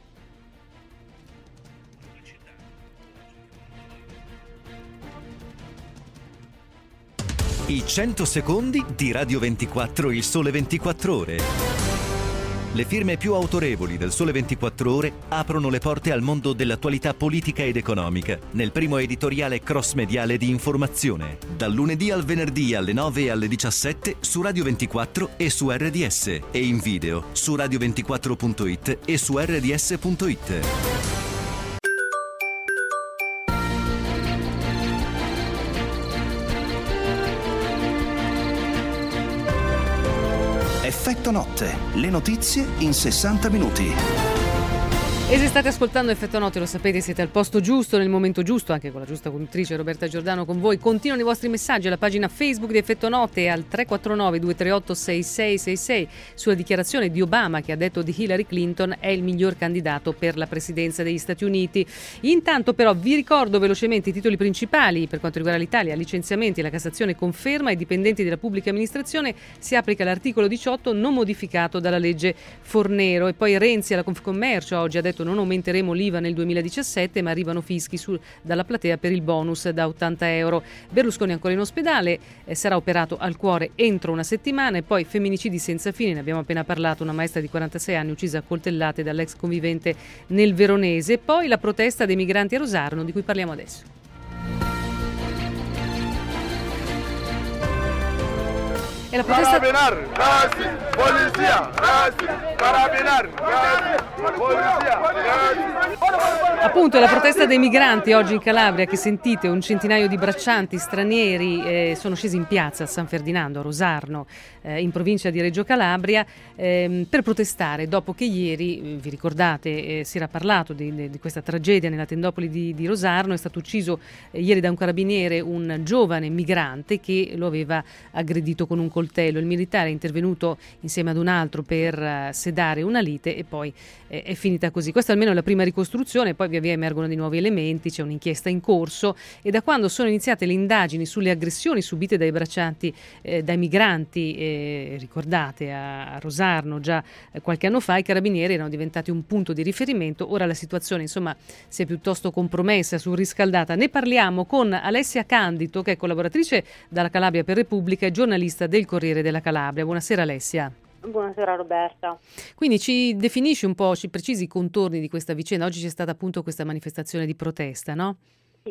I cento secondi di Radio ventiquattro, il Sole ventiquattro Ore. Le firme più autorevoli del Sole ventiquattro Ore aprono le porte al mondo dell'attualità politica ed economica nel primo editoriale cross-mediale di informazione, dal lunedì al venerdì alle nove e alle diciassette su Radio ventiquattro e su R D S e in video su radio ventiquattro punto it e su R D S punto it. Effetto Notte, le notizie in sessanta minuti. E se state ascoltando Effetto Notte, lo sapete, siete al posto giusto, nel momento giusto, anche con la giusta conduttrice Roberta Giordano con voi. Continuano i vostri messaggi alla pagina Facebook di Effetto Notte al tre quattro nove due tre otto sei sei sei sei sulla dichiarazione di Obama che ha detto di Hillary Clinton è il miglior candidato per la presidenza degli Stati Uniti. Intanto però vi ricordo velocemente i titoli principali per quanto riguarda l'Italia: licenziamenti, la Cassazione conferma ai dipendenti della pubblica amministrazione si applica l'articolo diciotto non modificato dalla legge Fornero. E poi Renzi alla Confcommercio oggi ha detto non aumenteremo l'I V A nel duemiladiciassette, ma arrivano fischi su, dalla platea per il bonus da ottanta euro. Berlusconi ancora in ospedale, eh, sarà operato al cuore entro una settimana. E poi femminicidi senza fine, ne abbiamo appena parlato, una maestra di quarantasei anni uccisa a coltellate dall'ex convivente nel Veronese. E poi la protesta dei migranti a Rosarno, di cui parliamo adesso. E la protesta... Carabinar, grazie, polizia, grazie, carabinar, grazie, polizia, grazie. Appunto, è la protesta dei migranti oggi in Calabria che sentite, un centinaio di braccianti stranieri eh, sono scesi in piazza a San Ferdinando, a Rosarno, eh, in provincia di Reggio Calabria, eh, per protestare dopo che ieri, eh, vi ricordate, eh, si era parlato di, di questa tragedia nella tendopoli di, di Rosarno. È stato ucciso eh, ieri da un carabiniere un giovane migrante che lo aveva aggredito con un coltello. Il militare è intervenuto insieme ad un altro per uh, sedare una lite e poi eh, è finita così. Questa almeno è la prima ricostruzione, poi via via emergono di nuovi elementi, c'è un'inchiesta in corso e da quando sono iniziate le indagini sulle aggressioni subite dai braccianti, eh, dai migranti, eh, ricordate a, a Rosarno già eh, qualche anno fa, i carabinieri erano diventati un punto di riferimento. Ora la situazione insomma si è piuttosto compromessa, surriscaldata. Ne parliamo con Alessia Candito, che è collaboratrice dalla Calabria per Repubblica e giornalista del Corriere della Calabria. Buonasera Alessia. Buonasera Roberta. Quindi ci definisci un po', ci precisi i contorni di questa vicenda. Oggi c'è stata appunto questa manifestazione di protesta, no? Sì,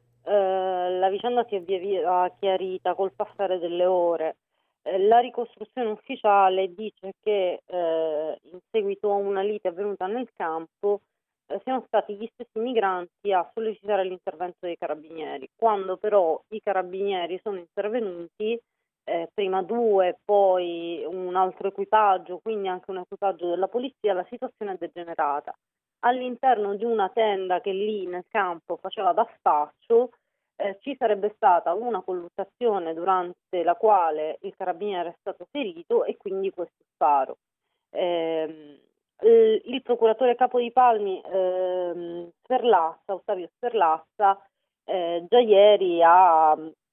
eh, la vicenda si è via via chiarita col passare delle ore. Eh, la ricostruzione ufficiale dice che eh, in seguito a una lite avvenuta nel campo eh, siano stati gli stessi migranti a sollecitare l'intervento dei carabinieri. Quando però i carabinieri sono intervenuti, Eh, prima due, poi un altro equipaggio, quindi anche un equipaggio della polizia, la situazione è degenerata. All'interno di una tenda che lì nel campo faceva da spaccio eh, ci sarebbe stata una colluttazione durante la quale il carabiniere è stato ferito e quindi questo sparo. Eh, il, il procuratore capo di Palmi, eh, Sperlazza, Ottavio Sperlazza, eh, già ieri ha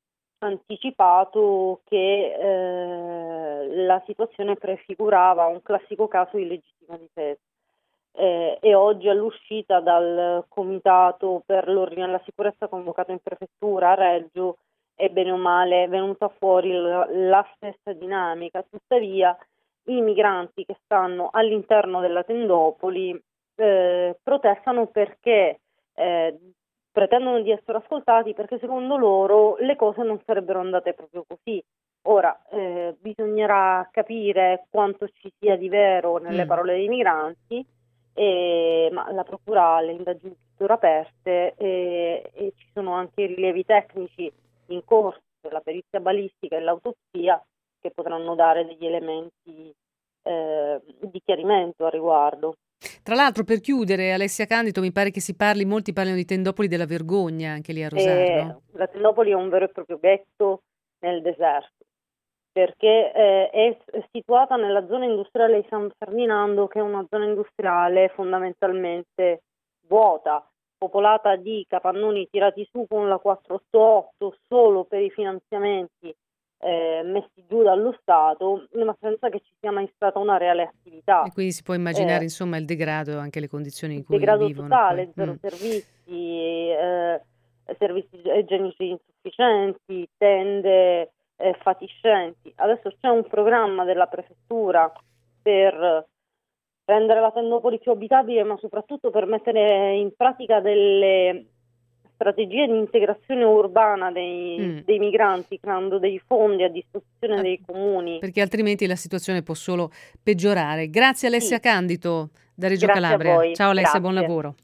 anticipato che eh, la situazione prefigurava un classico caso di legittima difesa eh, e oggi all'uscita dal comitato per l'ordine e la sicurezza convocato in prefettura a Reggio è bene o male è venuta fuori la, la stessa dinamica. Tuttavia i migranti che stanno all'interno della tendopoli eh, protestano perché eh, pretendono di essere ascoltati, perché secondo loro le cose non sarebbero andate proprio così. Ora, eh, bisognerà capire quanto ci sia di vero nelle Mm. parole dei migranti, eh, ma la procura, le indagini che tuttora aperte e, e ci sono anche i rilievi tecnici in corso per la perizia balistica e l'autopsia che potranno dare degli elementi eh, di chiarimento a riguardo. Tra l'altro, per chiudere, Alessia Candido, mi pare che si parli, molti parlino di tendopoli della vergogna anche lì a Rosarno. Eh, la Tendopoli è un vero e proprio ghetto nel deserto, perché eh, è situata nella zona industriale di San Ferdinando, che è una zona industriale fondamentalmente vuota, popolata di capannoni tirati su con la quattrocentottantotto solo per i finanziamenti eh, messi giù dallo Stato, ma senza che ci sia mai stata una reale attività. E quindi si può immaginare Eh, insomma il degrado e anche le condizioni in cui degrado vivono. totale, poi. zero Mm. servizi, eh, servizi igienici insufficienti, tende eh, fatiscenti. Adesso c'è un programma della prefettura per rendere la Tendopoli più abitabile, ma soprattutto per mettere in pratica delle strategie di integrazione urbana dei, Mm. dei migranti, creando dei fondi a disposizione dei comuni. Perché altrimenti la situazione può solo peggiorare. Grazie Alessia Sì. Candido da Reggio Grazie a Calabria. voi. Ciao Alessia, buon Grazie. lavoro.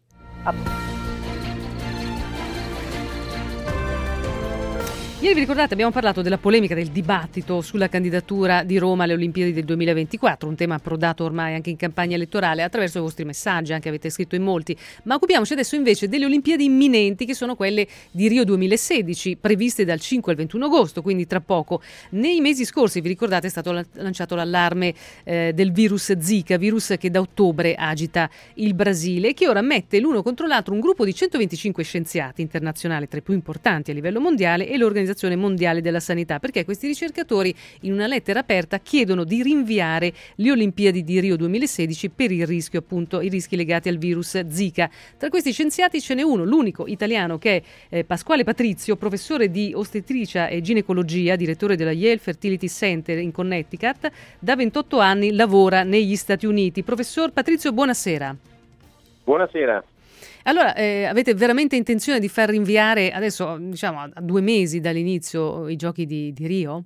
Ieri vi ricordate abbiamo parlato della polemica, del dibattito sulla candidatura di Roma alle Olimpiadi del duemilaventiquattro, un tema approdato ormai anche in campagna elettorale attraverso i vostri messaggi, anche avete scritto in molti, ma occupiamoci adesso invece delle Olimpiadi imminenti che sono quelle di Rio duemilasedici, previste dal cinque al ventuno agosto, quindi tra poco. Nei mesi scorsi, vi ricordate, è stato lanciato l'allarme eh, del virus Zika, virus che da ottobre agita il Brasile e che ora mette l'uno contro l'altro un gruppo di centoventicinque scienziati internazionali, tra i più importanti a livello mondiale, e l'Organizzazione Mondiale della Sanità, perché questi ricercatori in una lettera aperta chiedono di rinviare le Olimpiadi di Rio duemilasedici per il rischio, appunto, i rischi legati al virus Zika. Tra questi scienziati ce n'è uno, l'unico italiano, che è eh, Pasquale Patrizio, professore di ostetricia e ginecologia, direttore della Yale Fertility Center in Connecticut. Da ventotto anni lavora negli Stati Uniti. Professor Patrizio, buonasera. Buonasera. Allora, eh, avete veramente intenzione di far rinviare adesso, diciamo, a due mesi dall'inizio i giochi di, di Rio?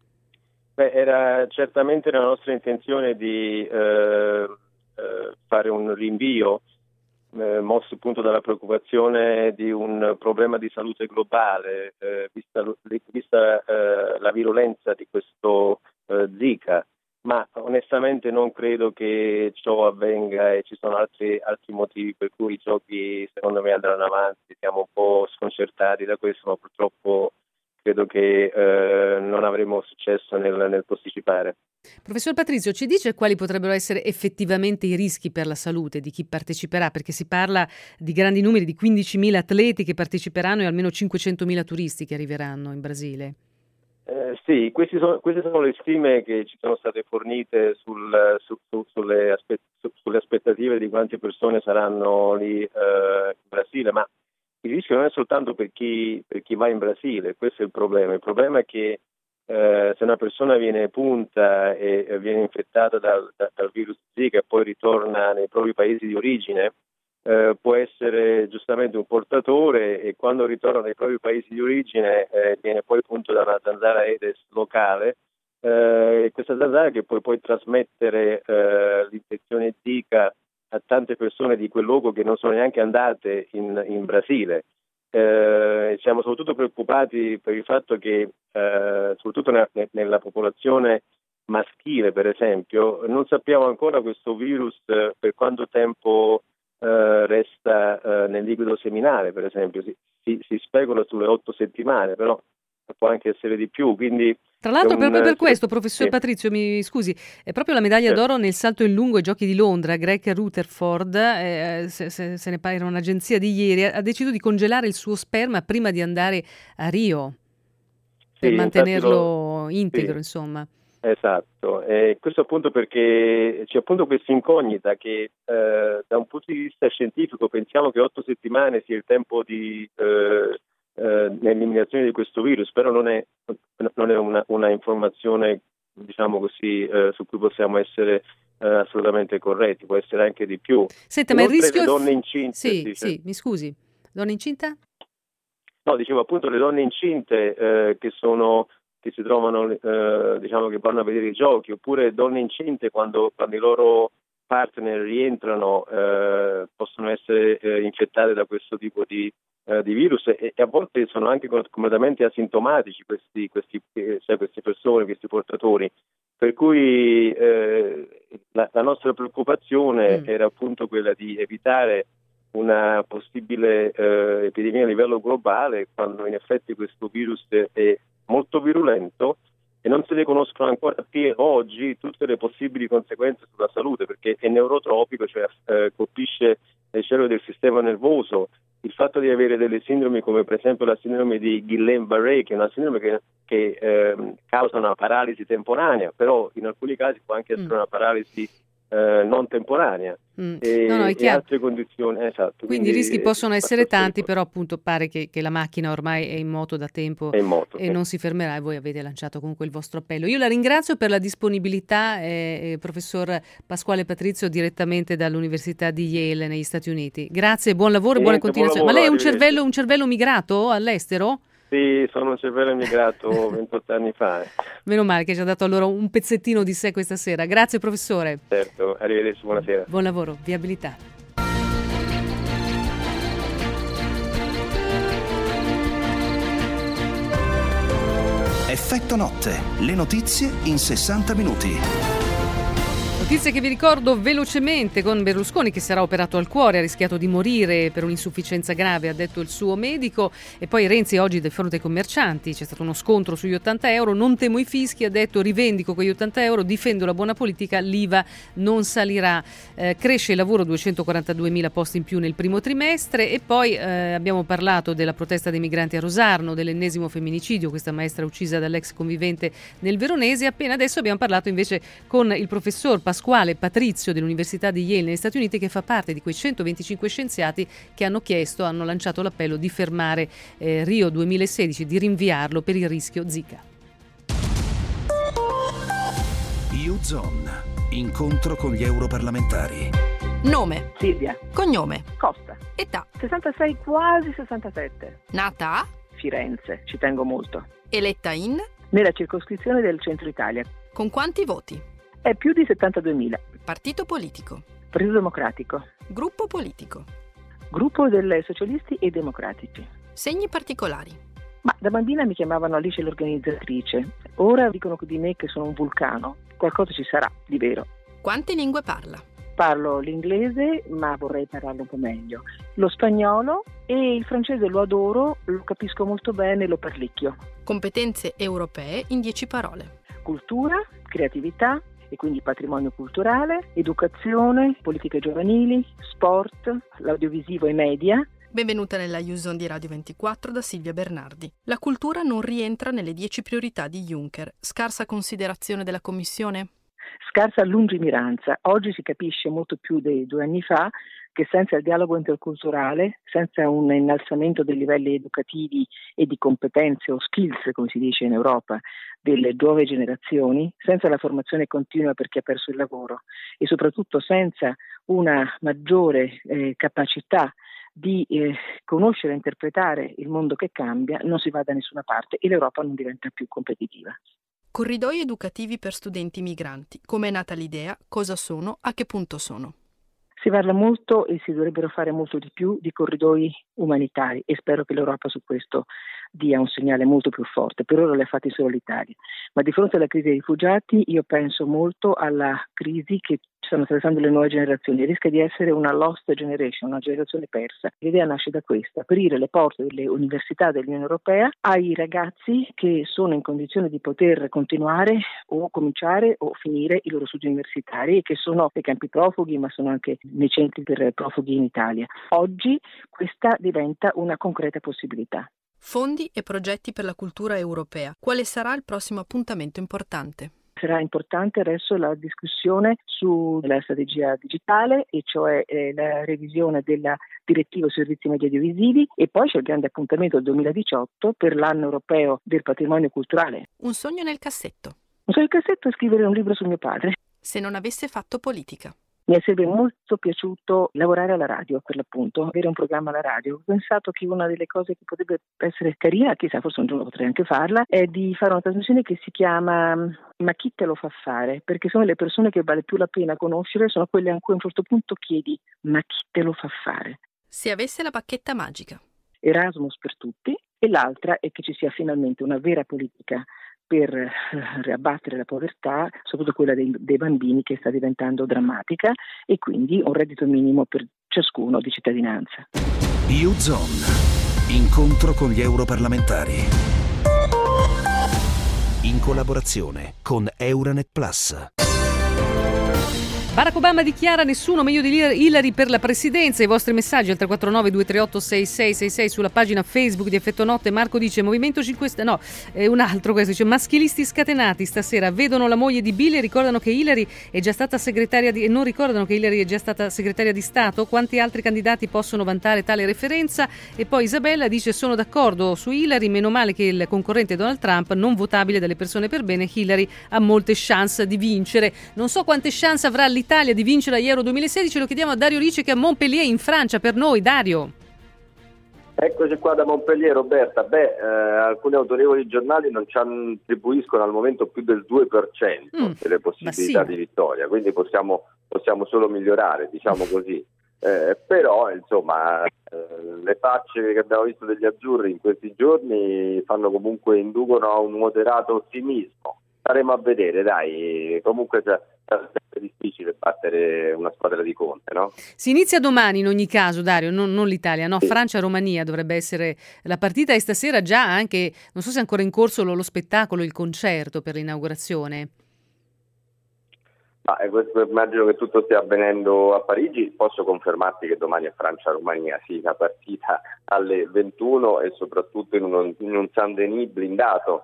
Beh, era certamente la nostra intenzione di eh, eh, fare un rinvio, eh, mosso appunto dalla preoccupazione di un problema di salute globale, eh, vista, vista eh, la virulenza di questo eh, Zika. Ma onestamente non credo che ciò avvenga e ci sono altri, altri motivi per cui i giochi secondo me andranno avanti. Siamo un po' sconcertati da questo, ma purtroppo credo che eh, non avremo successo nel, nel posticipare. Professor Patrizio, ci dice quali potrebbero essere effettivamente i rischi per la salute di chi parteciperà? Perché si parla di grandi numeri, di quindicimila atleti che parteciperanno e almeno cinquecentomila turisti che arriveranno in Brasile. Eh, sì, questi sono, queste sono le stime che ci sono state fornite sul, su, su, sulle, aspe- su, sulle aspettative di quante persone saranno lì eh, in Brasile, ma il rischio non è soltanto per chi, per chi va in Brasile, questo è il problema. Il problema è che eh, se una persona viene punta e, e viene infettata dal, da, dal virus Zika e poi ritorna nei propri paesi di origine, Eh, può essere giustamente un portatore e quando ritorna nei propri paesi di origine eh, viene poi punto da una zanzara Aedes locale eh, e questa zanzara che può poi trasmettere eh, l'infezione Zika a tante persone di quel luogo che non sono neanche andate in, in Brasile. Eh, siamo soprattutto preoccupati per il fatto che eh, soprattutto nella, nella popolazione maschile, per esempio, non sappiamo ancora questo virus eh, per quanto tempo Uh, resta uh, nel liquido seminale, per esempio, si, si, si specula sulle otto settimane, però può anche essere di più. Quindi tra l'altro, un, proprio per questo, professor sì. Patrizio, mi scusi, è proprio la medaglia certo. d'oro nel salto in lungo ai Giochi di Londra. Greg Rutherford, eh, se, se, se ne parla un'agenzia di ieri, ha deciso di congelare il suo sperma prima di andare a Rio per sì, mantenerlo lo, integro, sì. insomma. Esatto, e questo appunto perché c'è appunto questa incognita che eh, da un punto di vista scientifico pensiamo che otto settimane sia il tempo di eh, eh, l'eliminazione di questo virus, però non è, non è una, una informazione, diciamo così, eh, su cui possiamo essere eh, assolutamente corretti, può essere anche di più. Senta, ma il rischio le è donne f- incinte, sì, dice, sì, mi scusi, donna incinta? No, dicevo appunto le donne incinte eh, che sono che si trovano, eh, diciamo che vanno a vedere i giochi, oppure donne incinte quando, quando i loro partner rientrano eh, possono essere eh, infettate da questo tipo di, eh, di virus e, e a volte sono anche completamente asintomatici questi, questi, eh, cioè queste persone, questi portatori. Per cui eh, la, la nostra preoccupazione mm. era appunto quella di evitare una possibile eh, epidemia a livello globale, quando in effetti questo virus è molto virulento e non se ne conoscono ancora più oggi tutte le possibili conseguenze sulla salute, perché è neurotropico, cioè eh, colpisce le cellule del sistema nervoso. Il fatto di avere delle sindromi come per esempio la sindrome di Guillain-Barré, che è una sindrome che, che eh, causa una paralisi temporanea, però in alcuni casi può anche essere mm. una paralisi eh, non temporanea. Mm. E, no, no, è e altre condizioni, esatto. Quindi, quindi i rischi possono essere tanti, però appunto pare che, che la macchina ormai è in moto da tempo moto, e sì. non si fermerà, e voi avete lanciato comunque il vostro appello. Io la ringrazio per la disponibilità, eh, eh, professor Pasquale Patrizio, direttamente dall'Università di Yale negli Stati Uniti. Grazie, buon lavoro e buona continuazione. Buon lavoro, Ma lei è un cervello, un cervello migrato all'estero? Sì, sono un cervello emigrato ventotto anni fa. Meno male che ci ha dato allora un pezzettino di sé questa sera. Grazie professore. Certo, arrivederci, buonasera. Buon lavoro, viabilità. Effetto notte, le notizie in sessanta minuti. Notizie che vi ricordo velocemente, con Berlusconi che sarà operato al cuore, ha rischiato di morire per un'insufficienza grave, ha detto il suo medico. E poi Renzi oggi del fronte ai commercianti, c'è stato uno scontro sugli ottanta euro, non temo i fischi, ha detto rivendico quegli ottanta euro, difendo la buona politica, l'I V A non salirà. Eh, cresce il lavoro, duecentoquarantaduemila posti in più nel primo trimestre. E poi eh, abbiamo parlato della protesta dei migranti a Rosarno, dell'ennesimo femminicidio, questa maestra uccisa dall'ex convivente nel Veronese. Appena adesso abbiamo parlato invece con il professor Pasquale Pasquale Patrizio dell'Università di Yale negli Stati Uniti, che fa parte di quei centoventicinque scienziati che hanno chiesto, hanno lanciato l'appello di fermare eh, Rio duemilasedici, di rinviarlo per il rischio Zika. U-Zone, incontro con gli europarlamentari. Nome: Silvia. Cognome: Costa. Età: sessantasei, quasi sessantasette. Nata a Firenze, ci tengo molto. Eletta in Nella circoscrizione del Centro Italia. Con quanti voti? È più di settantaduemila. Partito politico. Partito Democratico. Gruppo politico. Gruppo dei Socialisti e Democratici. Segni particolari. Ma da bambina mi chiamavano Alice l'organizzatrice. Ora dicono di me che sono un vulcano. Qualcosa ci sarà, di vero. Quante lingue parla? Parlo l'inglese, ma vorrei parlarlo un po' meglio. Lo spagnolo e il francese lo adoro, lo capisco molto bene, lo parlicchio. Competenze europee in dieci parole. Cultura, creatività, e quindi patrimonio culturale, educazione, politiche giovanili, sport, l'audiovisivo e media. Benvenuta nella U-Zone di Radio ventiquattro da Silvia Bernardi. La cultura non rientra nelle dieci priorità di Juncker. Scarsa considerazione della Commissione? Scarsa lungimiranza. Oggi si capisce molto più di due anni fa che senza il dialogo interculturale, senza un innalzamento dei livelli educativi e di competenze o skills, come si dice in Europa, delle nuove generazioni, senza la formazione continua per chi ha perso il lavoro e soprattutto senza una maggiore eh, capacità di eh, conoscere e interpretare il mondo che cambia, non si va da nessuna parte e l'Europa non diventa più competitiva. Corridoi educativi per studenti migranti. Come è nata l'idea? Cosa sono? A che punto sono? Si parla molto e si dovrebbero fare molto di più di corridoi umanitari e spero che l'Europa su questo dia un segnale molto più forte. Per ora l'ha fatti solo l'Italia. Ma di fronte alla crisi dei rifugiati io penso molto alla crisi che stanno attraversando le nuove generazioni. Rischia di essere una lost generation, una generazione persa. L'idea nasce da questa: aprire le porte delle università dell'Unione Europea ai ragazzi che sono in condizione di poter continuare o cominciare o finire i loro studi universitari e che sono nei campi profughi, ma sono anche nei centri per profughi in Italia. Oggi questa diventa una concreta possibilità. Fondi e progetti per la cultura europea. Quale sarà il prossimo appuntamento importante? Sarà importante adesso la discussione sulla strategia digitale, e cioè eh, la revisione della direttiva sui servizi media audiovisivi, e poi c'è il grande appuntamento del duemiladiciotto per l'anno europeo del patrimonio culturale. Un sogno nel cassetto. Un sogno nel cassetto è scrivere un libro su mio padre. Se non avesse fatto politica. Mi è sempre molto piaciuto lavorare alla radio, per l'appunto, avere un programma alla radio. Ho pensato che una delle cose che potrebbe essere carina, chissà, forse un giorno potrei anche farla, è di fare una trasmissione che si chiama Ma chi te lo fa fare? Perché sono le persone che vale più la pena conoscere, sono quelle a cui a un certo punto chiedi ma chi te lo fa fare? Se avesse la bacchetta magica. Erasmus per tutti, e l'altra è che ci sia finalmente una vera politica per eh, riabbattere la povertà, soprattutto quella dei, dei bambini, che sta diventando drammatica, e quindi un reddito minimo per ciascuno di cittadinanza. U-Zone, incontro con gli europarlamentari, in collaborazione con Euranet Plus. Barack Obama dichiara nessuno meglio di Hillary per la presidenza. I vostri messaggi al tre quattro nove due tre otto sei sei sei sei sulla pagina Facebook di Effetto Notte. Marco dice Movimento cinque Stelle, no, è un altro questo, dice maschilisti scatenati stasera vedono la moglie di Bill e ricordano che Hillary è già stata segretaria di, e non ricordano che Hillary è già stata segretaria di Stato. Quanti altri candidati possono vantare tale referenza? E poi Isabella dice sono d'accordo su Hillary, meno male che il concorrente Donald Trump, non votabile dalle persone per bene, Hillary ha molte chance di vincere. Non so quante chance avrà l'Italia di vincere agli Euro duemilasedici, lo chiediamo a Dario Ricci che è a Montpellier in Francia. Per noi, Dario. Eccoci qua da Montpellier, Roberta. Beh, eh, alcuni autorevoli giornali non ci attribuiscono al momento più del due per cento mm, delle possibilità sì. di vittoria, quindi possiamo, possiamo solo migliorare, diciamo così. Eh, però, insomma, eh, le facce che abbiamo visto degli azzurri in questi giorni fanno comunque, inducono a un moderato ottimismo. Staremo a vedere, dai, comunque è sempre difficile battere una squadra di Conte, no? Si inizia domani in ogni caso, Dario, non, non l'Italia, no? Sì. Francia-Romania dovrebbe essere la partita, e stasera già anche, non so se è ancora in corso lo, lo spettacolo, il concerto per l'inaugurazione. Ma questo, immagino che tutto stia avvenendo a Parigi. Posso confermarti che domani è Francia-Romania, sì, la partita alle ventuno, e soprattutto in un, in un Saint-Denis blindato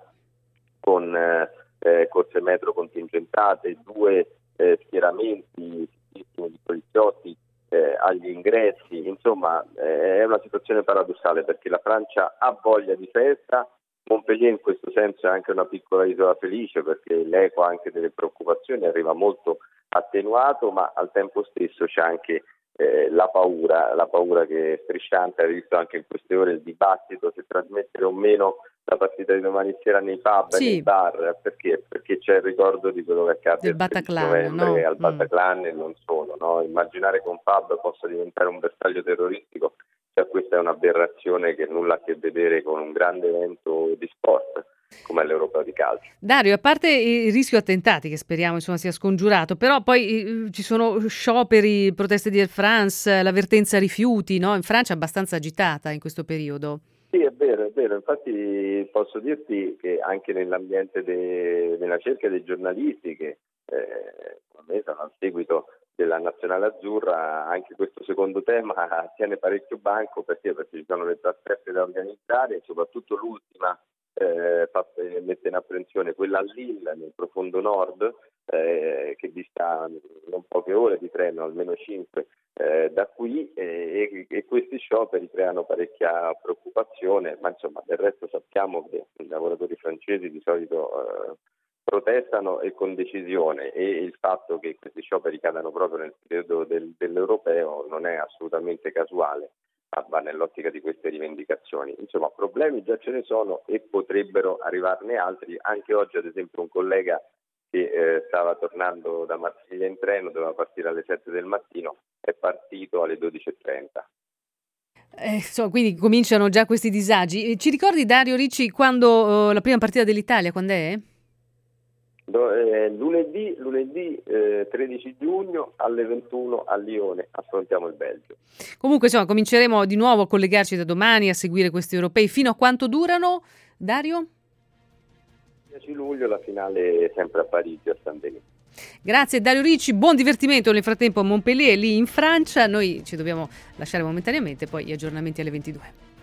con eh, eh, corse metro contingentate, due eh, schieramenti di poliziotti eh, agli ingressi. Insomma, eh, è una situazione paradossale, perché la Francia ha voglia di festa. Montpellier in questo senso è anche una piccola isola felice, perché l'eco anche delle preoccupazioni arriva molto attenuato, ma al tempo stesso c'è anche eh, la paura, la paura che è strisciante. Hai visto anche in queste ore il dibattito se trasmettere o meno la partita di domani sera nei pub e sì. nei bar, perché? Perché c'è il ricordo di quello che accade il Bataclan, novembre no? al Bataclan mm. e non solo, no? Immaginare che un pub possa diventare un bersaglio terroristico, cioè questa è un'aberrazione che nulla ha a che vedere con un grande evento di sport come l'Europeo di calcio. Dario, a parte il rischio attentati, che speriamo insomma sia scongiurato, però poi eh, ci sono scioperi, proteste di Air France, la vertenza rifiuti, no? In Francia è abbastanza agitata in questo periodo. Sì, è vero, è vero. Infatti posso dirti che anche nell'ambiente de, nella cerchia dei giornalisti che eh, sono al seguito della Nazionale Azzurra, anche questo secondo tema tiene parecchio banco, perché perché ci sono le trasferte da organizzare, e soprattutto l'ultima eh, fa, mette in apprensione quella a Lille, nel profondo nord, eh, che dista non poche ore di treno, almeno cinque eh, da qui, eh, e, e questi scioperi creano parecchia preoccupazione, ma insomma del resto sappiamo che i lavoratori francesi di solito eh, protestano e con decisione, e il fatto che questi scioperi cadano proprio nel periodo del, dell'Europeo non è assolutamente casuale, ma va nell'ottica di queste rivendicazioni. Insomma, problemi già ce ne sono e potrebbero arrivarne altri. Anche oggi, ad esempio, un collega che eh, stava tornando da Marsiglia in treno, doveva partire alle sette del mattino, è partito alle dodici e trenta. Eh, so, quindi cominciano già questi disagi. Ci ricordi, Dario Ricci, quando uh, la prima partita dell'Italia, quando è? Do, eh, lunedì, lunedì eh, tredici giugno alle ventuno a Lione affrontiamo il Belgio. Comunque insomma cominceremo di nuovo a collegarci da domani a seguire questi europei. Fino a quanto durano, Dario? dieci luglio la finale sempre a Parigi, a Saint-Denis. Grazie Dario Ricci, buon divertimento nel frattempo a Montpellier, lì in Francia. Noi ci dobbiamo lasciare momentaneamente, poi gli aggiornamenti alle ventidue.